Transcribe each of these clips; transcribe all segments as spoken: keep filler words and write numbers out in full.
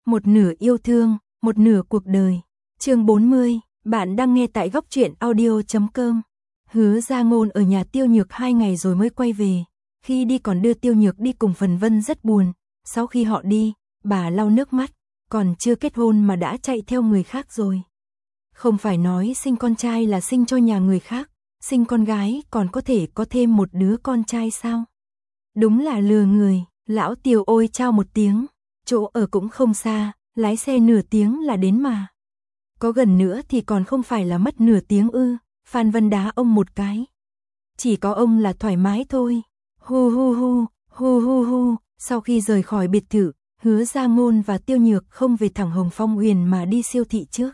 Một nửa yêu thương, một nửa cuộc đời. Chương bốn mươi, bạn đang nghe tại góc truyện audio chấm com. Hứa Gia Ngôn ở nhà Tiêu Nhược hai ngày rồi mới quay về. Khi đi còn đưa Tiêu Nhược đi cùng Phần Vân rất buồn. Sau khi họ đi, bà lau nước mắt, còn chưa kết hôn mà đã chạy theo người khác rồi. Không phải nói sinh con trai là sinh cho nhà người khác, sinh con gái còn có thể có thêm một đứa con trai sao? Đúng là lừa người. Lão Tiêu ôi chao một tiếng, chỗ ở cũng không xa, lái xe nửa tiếng là đến mà. Có gần nữa thì còn không phải là mất nửa tiếng ư? Phan Vân đá ông một cái. Chỉ có ông là thoải mái thôi. Hu hu hu, hu hu hu. Sau khi rời khỏi biệt thự, Hứa Gia Ngôn và Tiêu Nhược không về thẳng Hồng Phong Uyển mà đi siêu thị trước.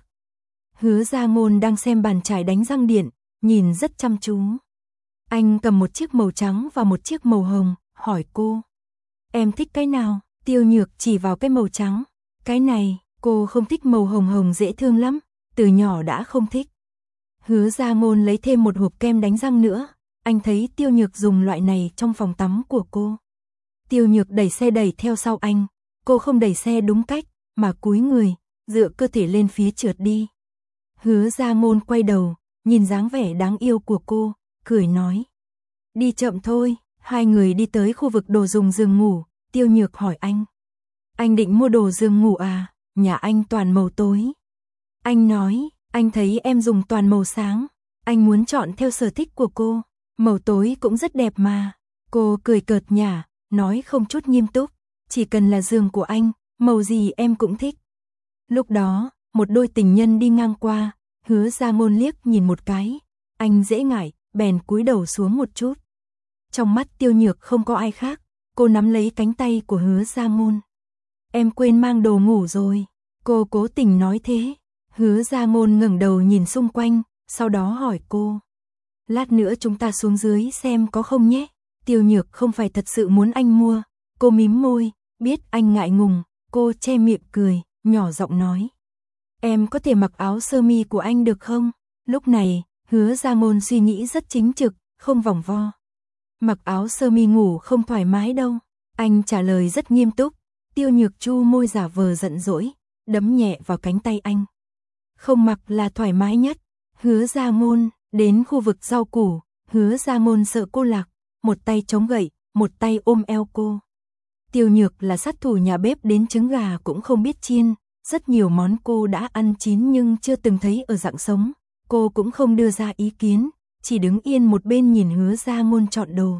Hứa Gia Ngôn đang xem bàn chải đánh răng điện, nhìn rất chăm chú. Anh cầm một chiếc màu trắng và một chiếc màu hồng, hỏi cô. Em thích cái nào? Tiêu Nhược chỉ vào cái màu trắng. Cái này, cô không thích màu hồng hồng dễ thương lắm, từ nhỏ đã không thích. Hứa Gia Ngôn lấy thêm một hộp kem đánh răng nữa. Anh thấy Tiêu Nhược dùng loại này trong phòng tắm của cô. Tiêu Nhược đẩy xe đẩy theo sau anh. Cô không đẩy xe đúng cách, mà cúi người, dựa cơ thể lên phía trượt đi. Hứa Gia Ngôn quay đầu, nhìn dáng vẻ đáng yêu của cô, cười nói. Đi chậm thôi. Hai người đi tới khu vực đồ dùng giường ngủ, Tiêu Nhược hỏi anh. Anh định mua đồ giường ngủ à? Nhà anh toàn màu tối. Anh nói, anh thấy em dùng toàn màu sáng. Anh muốn chọn theo sở thích của cô. Màu tối cũng rất đẹp mà. Cô cười cợt nhả, nói không chút nghiêm túc. Chỉ cần là giường của anh, màu gì em cũng thích. Lúc đó, một đôi tình nhân đi ngang qua, Hứa Gia Ngôn liếc nhìn một cái. Anh dễ ngại, bèn cúi đầu xuống một chút. Trong mắt Tiêu Nhược không có ai khác, cô nắm lấy cánh tay của Hứa Gia Ngôn. Em quên mang đồ ngủ rồi, cô cố tình nói thế. Hứa Gia Ngôn ngẩng đầu nhìn xung quanh, sau đó hỏi cô. Lát nữa chúng ta xuống dưới xem có không nhé. Tiêu Nhược không phải thật sự muốn anh mua, cô mím môi, biết anh ngại ngùng, cô che miệng cười, nhỏ giọng nói. Em có thể mặc áo sơ mi của anh được không? Lúc này, Hứa Gia Ngôn suy nghĩ rất chính trực, không vòng vo. Mặc áo sơ mi ngủ không thoải mái đâu. Anh trả lời rất nghiêm túc. Tiêu Nhược chu môi giả vờ giận dỗi, đấm nhẹ vào cánh tay anh. Không mặc là thoải mái nhất. Hứa Gia Ngôn, đến khu vực rau củ, Hứa Gia Ngôn sợ cô lạc, một tay chống gậy, một tay ôm eo cô. Tiêu Nhược là sát thủ nhà bếp đến trứng gà cũng không biết chiên, rất nhiều món cô đã ăn chín nhưng chưa từng thấy ở dạng sống. Cô cũng không đưa ra ý kiến, chỉ đứng yên một bên nhìn Hứa Gia Ngôn chọn đồ.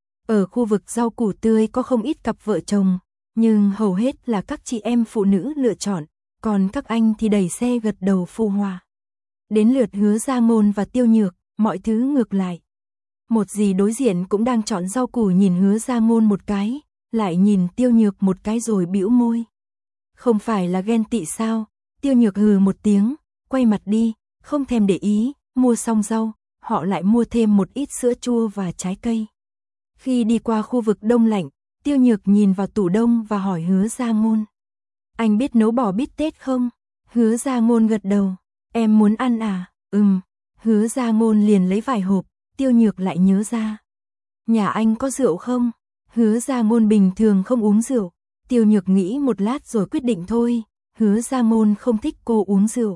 Ở khu vực rau củ tươi có không ít cặp vợ chồng, nhưng hầu hết là các chị em phụ nữ lựa chọn, còn các anh thì đẩy xe gật đầu phụ họa. Đến lượt Hứa Gia Ngôn và Tiêu Nhược, mọi thứ ngược lại. Một dì đối diện cũng đang chọn rau củ nhìn Hứa Gia Ngôn một cái, lại nhìn Tiêu Nhược một cái rồi bĩu môi. Không phải là ghen tị sao? Tiêu Nhược hừ một tiếng, quay mặt đi, không thèm để ý, mua xong rau, họ lại mua thêm một ít sữa chua và trái cây. Khi đi qua khu vực đông lạnh, Tiêu Nhược nhìn vào tủ đông và hỏi Hứa Gia Ngôn. Anh biết nấu bò bít tết không? Hứa Gia Ngôn gật đầu. Em muốn ăn à? Ừm. Hứa Gia Ngôn liền lấy vài hộp, Tiêu Nhược lại nhớ ra. Nhà anh có rượu không? Hứa Gia Ngôn bình thường không uống rượu. Tiêu Nhược nghĩ một lát rồi quyết định thôi. Hứa Gia Ngôn không thích cô uống rượu.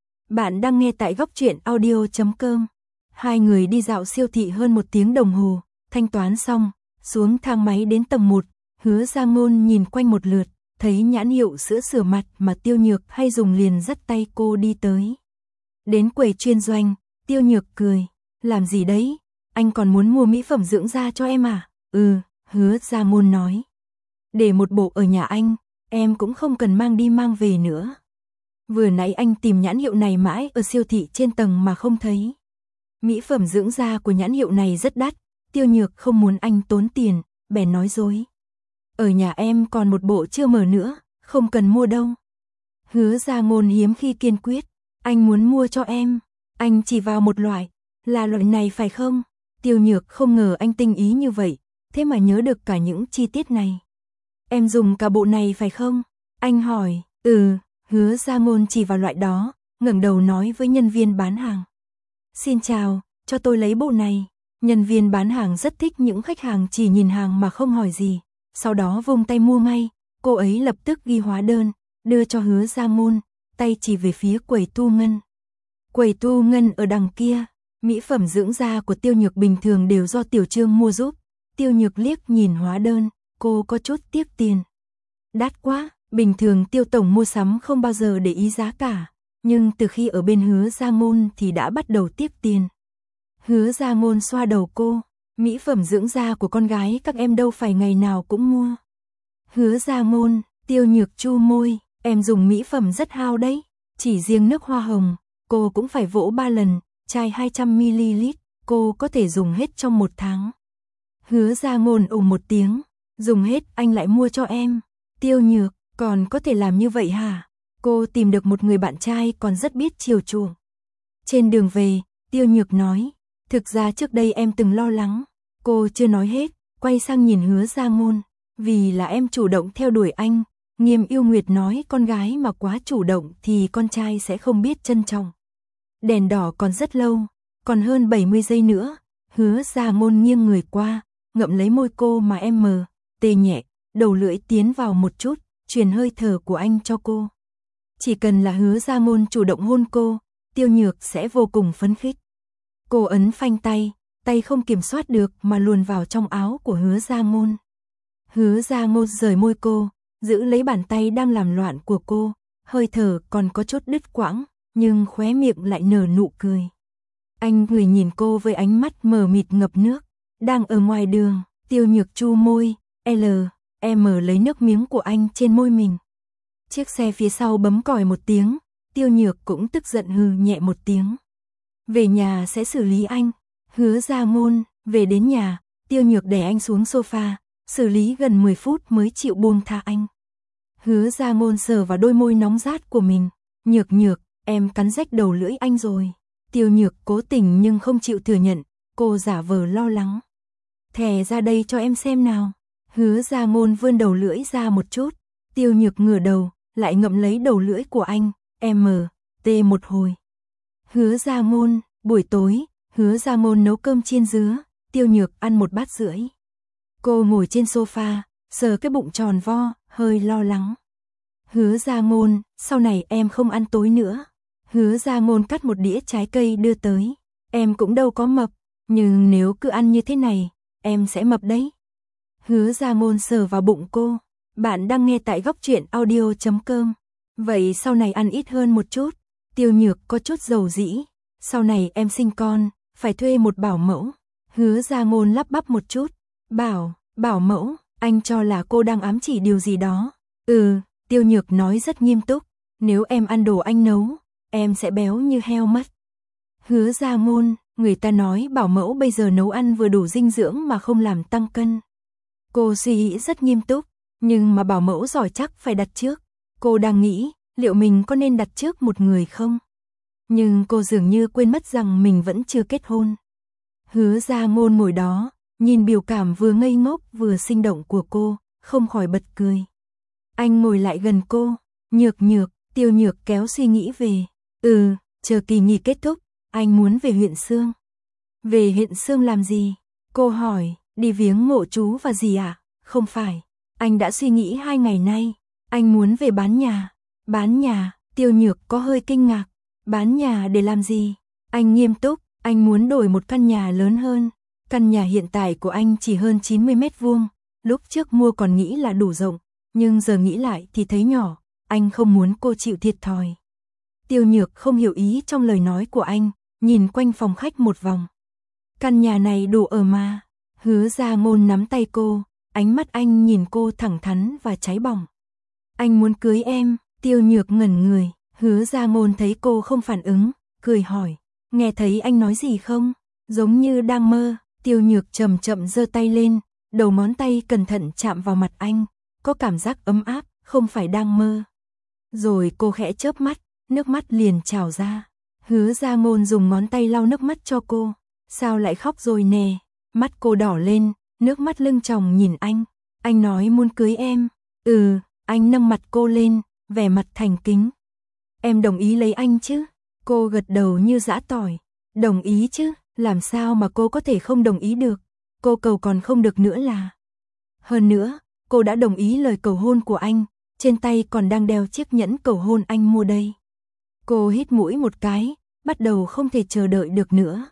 Bạn đang nghe tại góc truyện audio chấm com. Hai người đi dạo siêu thị hơn một tiếng đồng hồ, thanh toán xong, xuống thang máy đến tầng một, Hứa Gia Ngôn nhìn quanh một lượt, thấy nhãn hiệu sữa rửa mặt mà Tiêu Nhược hay dùng liền dắt tay cô đi tới. Đến quầy chuyên doanh, Tiêu Nhược cười, làm gì đấy, anh còn muốn mua mỹ phẩm dưỡng da cho em à? Ừ, Hứa Gia Ngôn nói. Để một bộ ở nhà anh, em cũng không cần mang đi mang về nữa. Vừa nãy anh tìm nhãn hiệu này mãi ở siêu thị trên tầng mà không thấy. Mỹ phẩm dưỡng da của nhãn hiệu này rất đắt, Tiêu Nhược không muốn anh tốn tiền, bèn nói dối. Ở nhà em còn một bộ chưa mở nữa, không cần mua đâu. Hứa Gia Ngôn hiếm khi kiên quyết, anh muốn mua cho em, anh chỉ vào một loại, là loại này phải không? Tiêu Nhược không ngờ anh tinh ý như vậy, thế mà nhớ được cả những chi tiết này. Em dùng cả bộ này phải không? Anh hỏi, ừ, Hứa Gia Ngôn chỉ vào loại đó, ngẩng đầu nói với nhân viên bán hàng. Xin chào, cho tôi lấy bộ này. Nhân viên bán hàng rất thích những khách hàng chỉ nhìn hàng mà không hỏi gì, sau đó vung tay mua ngay, cô ấy lập tức ghi hóa đơn, đưa cho Hứa Gia Ngôn, tay chỉ về phía quầy thu ngân. Quầy thu ngân ở đằng kia, mỹ phẩm dưỡng da của Tiêu Nhược bình thường đều do Tiểu Trương mua giúp. Tiêu Nhược liếc nhìn hóa đơn, cô có chút tiếc tiền. Đắt quá, bình thường Tiêu tổng mua sắm không bao giờ để ý giá cả, nhưng từ khi ở bên Hứa Gia Ngôn thì đã bắt đầu tiếc tiền. Hứa Gia Ngôn xoa đầu cô, mỹ phẩm dưỡng da của con gái các em đâu phải ngày nào cũng mua. Hứa Gia Ngôn, Tiêu Nhược chu môi, em dùng mỹ phẩm rất hao đấy, chỉ riêng nước hoa hồng, cô cũng phải vỗ ba lần, chai hai trăm mi li lít, cô có thể dùng hết trong một tháng. Hứa Gia Ngôn ồ một tiếng, dùng hết anh lại mua cho em. Tiêu Nhược, còn có thể làm như vậy hả? Cô tìm được một người bạn trai còn rất biết chiều chuộng. Trên đường về, Tiêu Nhược nói, thực ra trước đây em từng lo lắng. Cô chưa nói hết, quay sang nhìn Hứa Gia Ngôn, vì là em chủ động theo đuổi anh. Nghiêm Yêu Nguyệt nói con gái mà quá chủ động thì con trai sẽ không biết trân trọng. Đèn đỏ còn rất lâu, còn hơn bảy mươi giây nữa. Hứa Gia Ngôn nghiêng người qua, ngậm lấy môi cô mà em mờ, tê nhẹ, đầu lưỡi tiến vào một chút, truyền hơi thở của anh cho cô. Chỉ cần là Hứa Gia Ngôn chủ động hôn cô, Tiêu Nhược sẽ vô cùng phấn khích. Cô ấn phanh tay, tay không kiểm soát được mà luồn vào trong áo của Hứa Gia Ngôn. Hứa Gia Ngôn rời môi cô, giữ lấy bàn tay đang làm loạn của cô, hơi thở còn có chút đứt quãng, nhưng khóe miệng lại nở nụ cười. Anh người nhìn cô với ánh mắt mờ mịt ngập nước, đang ở ngoài đường, Tiêu Nhược chu môi, L, M lấy nước miếng của anh trên môi mình. Chiếc xe phía sau bấm còi một tiếng, Tiêu Nhược cũng tức giận hừ nhẹ một tiếng. Về nhà sẽ xử lý anh. Hứa Gia Ngôn, về đến nhà, Tiêu Nhược đè anh xuống sofa, xử lý gần mười phút mới chịu buông tha anh. Hứa Gia Ngôn sờ vào đôi môi nóng rát của mình, Nhược Nhược, em cắn rách đầu lưỡi anh rồi. Tiêu Nhược cố tình nhưng không chịu thừa nhận, cô giả vờ lo lắng. Thè ra đây cho em xem nào. Hứa Gia Ngôn vươn đầu lưỡi ra một chút, Tiêu Nhược ngửa đầu, lại ngậm lấy đầu lưỡi của anh, M, T một hồi. Hứa Gia Ngôn, buổi tối, Hứa Gia Ngôn nấu cơm chiên dứa, Tiêu Nhược ăn một bát rưỡi. Cô ngồi trên sofa, sờ cái bụng tròn vo, hơi lo lắng. Hứa Gia Ngôn, sau này em không ăn tối nữa. Hứa Gia Ngôn cắt một đĩa trái cây đưa tới. Em cũng đâu có mập, nhưng nếu cứ ăn như thế này, em sẽ mập đấy. Hứa Gia Ngôn sờ vào bụng cô. Bạn đang nghe tại góc truyện audio chấm com. Vậy sau này ăn ít hơn một chút. Tiêu Nhược có chút dầu dĩ. Sau này em sinh con, phải thuê một bảo mẫu. Hứa Gia Ngôn lắp bắp một chút. Bảo, bảo mẫu, anh cho là cô đang ám chỉ điều gì đó. Ừ, Tiêu Nhược nói rất nghiêm túc. Nếu em ăn đồ anh nấu, em sẽ béo như heo mất. Hứa Gia Ngôn, người ta nói bảo mẫu bây giờ nấu ăn vừa đủ dinh dưỡng mà không làm tăng cân. Cô suy nghĩ rất nghiêm túc, nhưng mà bảo mẫu giỏi chắc phải đặt trước. Cô đang nghĩ, liệu mình có nên đặt trước một người không? Nhưng cô dường như quên mất rằng mình vẫn chưa kết hôn. Hứa Gia Ngôn ngồi đó, nhìn biểu cảm vừa ngây ngốc vừa sinh động của cô, không khỏi bật cười. Anh ngồi lại gần cô, Nhược Nhược, Tiêu Nhược kéo suy nghĩ về. Ừ, chờ kỳ nghỉ kết thúc, anh muốn về huyện Sương. Về huyện Sương làm gì? Cô hỏi, đi viếng mộ chú và gì ạ? À? Không phải, anh đã suy nghĩ hai ngày nay, anh muốn về bán nhà. Bán nhà, Tiêu Nhược có hơi kinh ngạc. Bán nhà để làm gì? Anh nghiêm túc, anh muốn đổi một căn nhà lớn hơn. Căn nhà hiện tại của anh chỉ hơn chín mươi mét vuông, lúc trước mua còn nghĩ là đủ rộng, nhưng giờ nghĩ lại thì thấy nhỏ, anh không muốn cô chịu thiệt thòi. Tiêu Nhược không hiểu ý trong lời nói của anh, nhìn quanh phòng khách một vòng. Căn nhà này đủ ở mà. Hứa Gia Ngôn nắm tay cô, ánh mắt anh nhìn cô thẳng thắn và cháy bỏng. Anh muốn cưới em. Tiêu Nhược ngẩn người, Hứa Gia Ngôn thấy cô không phản ứng, cười hỏi, nghe thấy anh nói gì không? Giống như đang mơ. Tiêu Nhược chậm chậm giơ tay lên, đầu ngón tay cẩn thận chạm vào mặt anh, có cảm giác ấm áp, không phải đang mơ. Rồi cô khẽ chớp mắt, nước mắt liền trào ra. Hứa Gia Ngôn dùng ngón tay lau nước mắt cho cô. Sao lại khóc rồi nè? Mắt cô đỏ lên, nước mắt lưng tròng nhìn anh. Anh nói muốn cưới em. Ừ, anh nâng mặt cô lên, vẻ mặt thành kính. Em đồng ý lấy anh chứ? Cô gật đầu như giã tỏi. Đồng ý chứ, làm sao mà cô có thể không đồng ý được? Cô cầu còn không được nữa là. Hơn nữa, cô đã đồng ý lời cầu hôn của anh, trên tay còn đang đeo chiếc nhẫn cầu hôn anh mua đây. Cô hít mũi một cái, bắt đầu không thể chờ đợi được nữa.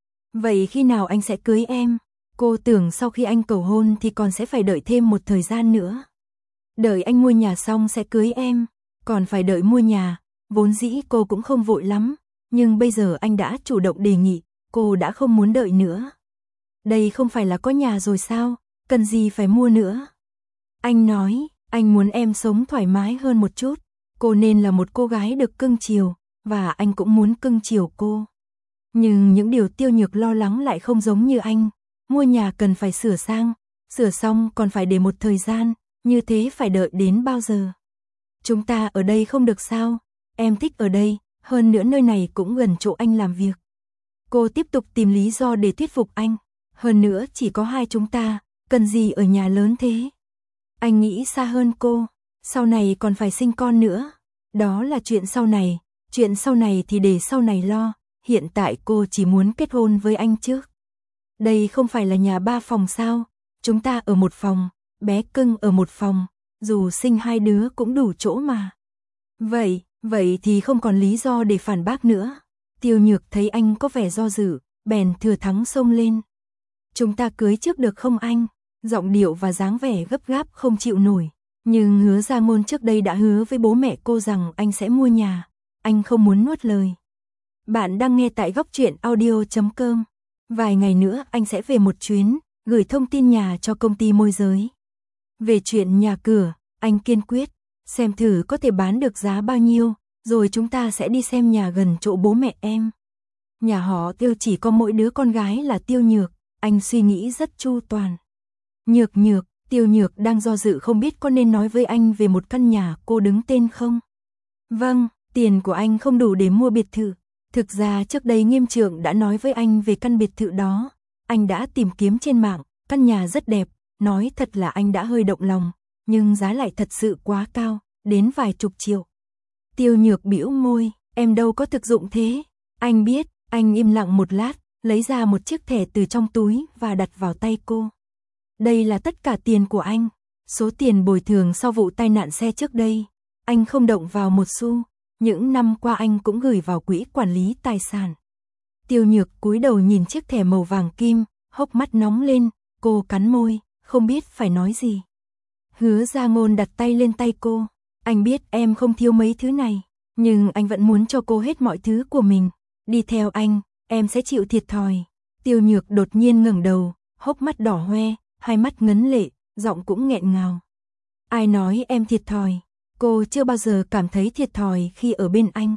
Vậy khi nào anh sẽ cưới em? Cô tưởng sau khi anh cầu hôn thì còn sẽ phải đợi thêm một thời gian nữa. Đợi anh mua nhà xong sẽ cưới em, còn phải đợi mua nhà, vốn dĩ cô cũng không vội lắm, nhưng bây giờ anh đã chủ động đề nghị, cô đã không muốn đợi nữa. Đây không phải là có nhà rồi sao, cần gì phải mua nữa. Anh nói, anh muốn em sống thoải mái hơn một chút, cô nên là một cô gái được cưng chiều, và anh cũng muốn cưng chiều cô. Nhưng những điều Tiêu Nhược lo lắng lại không giống như anh, mua nhà cần phải sửa sang, sửa xong còn phải để một thời gian, như thế phải đợi đến bao giờ? Chúng ta ở đây không được sao? Em thích ở đây, hơn nữa nơi này cũng gần chỗ anh làm việc. Cô tiếp tục tìm lý do để thuyết phục anh, hơn nữa chỉ có hai chúng ta, cần gì ở nhà lớn thế? Anh nghĩ xa hơn cô, sau này còn phải sinh con nữa. Đó là chuyện sau này, chuyện sau này thì để sau này lo, hiện tại cô chỉ muốn kết hôn với anh trước. Đây không phải là nhà ba phòng sao, chúng ta ở một phòng, bé cưng ở một phòng, dù sinh hai đứa cũng đủ chỗ mà. Vậy, vậy thì không còn lý do để phản bác nữa. Tiêu Nhược thấy anh có vẻ do dự, bèn thừa thắng xông lên. Chúng ta cưới trước được không anh? Giọng điệu và dáng vẻ gấp gáp không chịu nổi. Nhưng Hứa Gia Ngôn trước đây đã hứa với bố mẹ cô rằng anh sẽ mua nhà. Anh không muốn nuốt lời. Bạn đang nghe tại góc truyện audio chấm com. Vài ngày nữa anh sẽ về một chuyến, gửi thông tin nhà cho công ty môi giới. Về chuyện nhà cửa, anh kiên quyết, xem thử có thể bán được giá bao nhiêu, rồi chúng ta sẽ đi xem nhà gần chỗ bố mẹ em. Nhà họ Tiêu chỉ có mỗi đứa con gái là Tiêu Nhược, anh suy nghĩ rất chu toàn. Nhược Nhược, Tiêu Nhược đang do dự không biết có nên nói với anh về một căn nhà cô đứng tên không. Vâng, tiền của anh không đủ để mua biệt thự. Thực ra trước đây Nghiêm Trượng đã nói với anh về căn biệt thự đó. Anh đã tìm kiếm trên mạng, căn nhà rất đẹp, nói thật là anh đã hơi động lòng, nhưng giá lại thật sự quá cao, đến vài chục triệu. Tiêu Nhược bĩu môi, em đâu có thực dụng thế. Anh biết, anh im lặng một lát, lấy ra một chiếc thẻ từ trong túi và đặt vào tay cô. Đây là tất cả tiền của anh, số tiền bồi thường sau vụ tai nạn xe trước đây. Anh không động vào một xu, những năm qua anh cũng gửi vào quỹ quản lý tài sản. Tiêu Nhược cúi đầu nhìn chiếc thẻ màu vàng kim, hốc mắt nóng lên, cô cắn môi, không biết phải nói gì. Hứa Gia Ngôn đặt tay lên tay cô, anh biết em không thiếu mấy thứ này, nhưng anh vẫn muốn cho cô hết mọi thứ của mình. Đi theo anh, em sẽ chịu thiệt thòi. Tiêu Nhược đột nhiên ngẩng đầu, hốc mắt đỏ hoe, hai mắt ngấn lệ, giọng cũng nghẹn ngào. Ai nói em thiệt thòi? Cô chưa bao giờ cảm thấy thiệt thòi khi ở bên anh.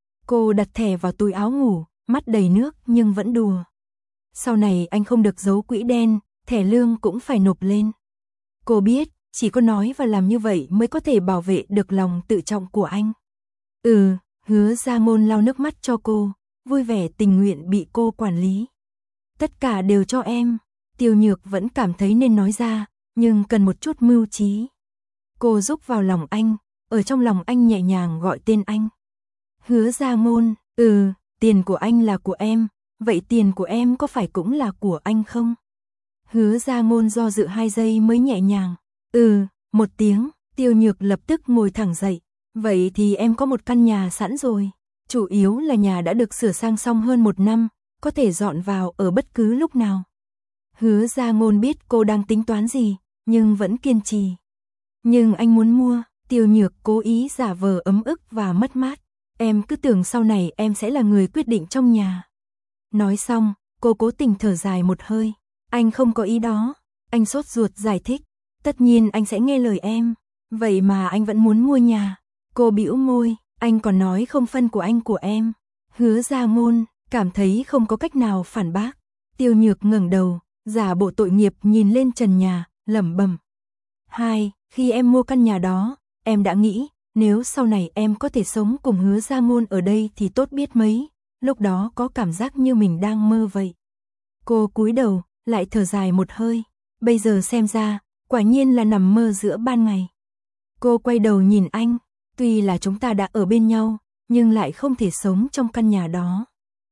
Cô đặt thẻ vào túi áo ngủ, mắt đầy nước nhưng vẫn đùa. Sau này anh không được giấu quỹ đen, thẻ lương cũng phải nộp lên. Cô biết, chỉ có nói và làm như vậy mới có thể bảo vệ được lòng tự trọng của anh. Ừ, Hứa Gia Ngôn lau nước mắt cho cô, vui vẻ tình nguyện bị cô quản lý. Tất cả đều cho em. Tiêu Nhược vẫn cảm thấy nên nói ra, nhưng cần một chút mưu trí. Cô rúc vào lòng anh, ở trong lòng anh nhẹ nhàng gọi tên anh. Hứa Gia Ngôn, ừ, tiền của anh là của em, vậy tiền của em có phải cũng là của anh không? Hứa Gia Ngôn do dự hai giây mới nhẹ nhàng, ừ, một tiếng. Tiêu Nhược lập tức ngồi thẳng dậy, vậy thì em có một căn nhà sẵn rồi, chủ yếu là nhà đã được sửa sang xong hơn một năm, có thể dọn vào ở bất cứ lúc nào. Hứa Gia Ngôn biết cô đang tính toán gì, nhưng vẫn kiên trì. Nhưng anh muốn mua. Tiêu Nhược cố ý giả vờ ấm ức và mất mát. Em cứ tưởng sau này em sẽ là người quyết định trong nhà. Nói xong, cô cố tình thở dài một hơi. Anh không có ý đó. Anh sốt ruột giải thích. Tất nhiên anh sẽ nghe lời em. Vậy mà anh vẫn muốn mua nhà. Cô bĩu môi. Anh còn nói không phân của anh của em. Hứa Gia Ngôn cảm thấy không có cách nào phản bác. Tiêu Nhược ngẩng đầu, giả bộ tội nghiệp nhìn lên trần nhà, lẩm bẩm. Hai, khi em mua căn nhà đó, em đã nghĩ, nếu sau này em có thể sống cùng Hứa Gia Ngôn ở đây thì tốt biết mấy, lúc đó có cảm giác như mình đang mơ vậy. Cô cúi đầu, lại thở dài một hơi, bây giờ xem ra, quả nhiên là nằm mơ giữa ban ngày. Cô quay đầu nhìn anh, tuy là chúng ta đã ở bên nhau, nhưng lại không thể sống trong căn nhà đó.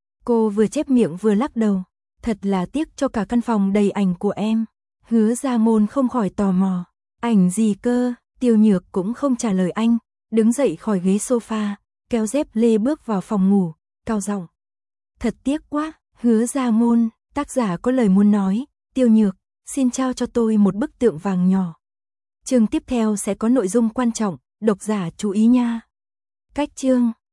Cô vừa chép miệng vừa lắc đầu, thật là tiếc cho cả căn phòng đầy ảnh của em. Hứa Gia Ngôn không khỏi tò mò, ảnh gì cơ? Tiêu Nhược cũng không trả lời anh, đứng dậy khỏi ghế sofa, kéo dép lê bước vào phòng ngủ, cao giọng. Thật tiếc quá, Hứa Gia Ngôn, tác giả có lời muốn nói, Tiêu Nhược, xin trao cho tôi một bức tượng vàng nhỏ. Chương tiếp theo sẽ có nội dung quan trọng, độc giả chú ý nha. Cách chương